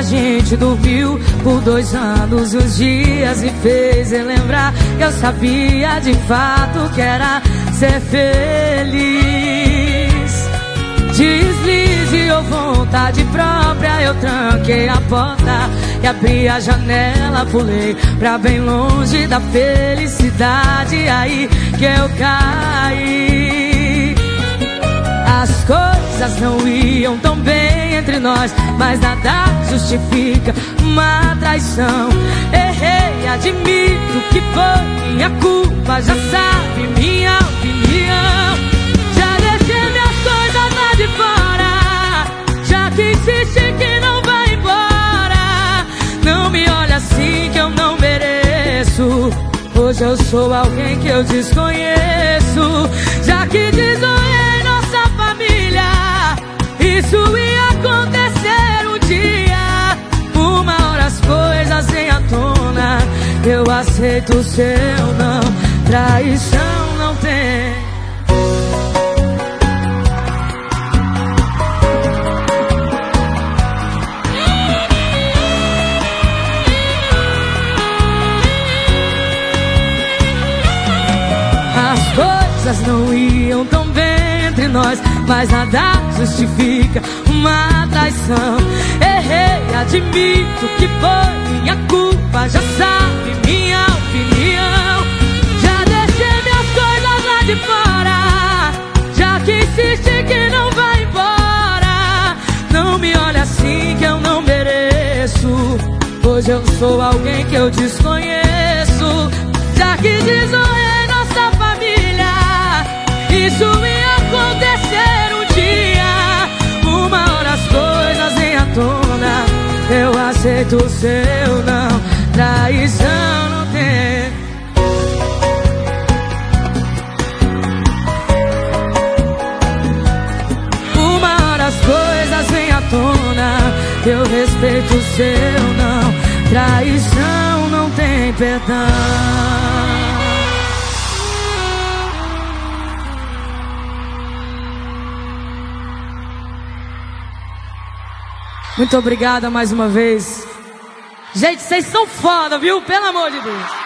gente dormiu por 2 anos e uns dias me fez relembrar que eu sabia de fato que era ser feliz. Deslize ou vontade própria, eu tranquei a porta e abri a janela, pulei pra bem longe da felicidade. Aí que eu caí. As coisas não iam tão bem entre nós, mas nada justifica uma traição. Errei, admito que foi minha culpa, já sabe minha opinião. Já deixei minhas coisas lá de fora, já que insiste que não vai embora. Não me olha assim que eu não mereço. Hoje eu sou alguém que eu desconheço. Já que desonrei nossa família, isso ia acontecer um dia. Uma hora as coisas vêm à tona, eu aceito o seu não. Traição não tem. As coisas não iam tão bem entre nós, mas nada justifica uma traição. Errei, admito que foi minha culpa, já sabe minha opinião. Já deixei minhas coisas lá de fora, já que insiste que não vai embora. Não me olha assim que eu não mereço. Hoje eu sou alguém que eu desconheço. Já que desonrei nossa família, isso ia acontecer um dia. Uma hora as coisas vêm à tona, eu aceito o seu não. Traição não tem. Uma hora as coisas vêm à tona, eu respeito o seu não. Traição não tem perdão. Muito obrigada mais uma vez. Gente, vocês são foda, viu? Pelo amor de Deus.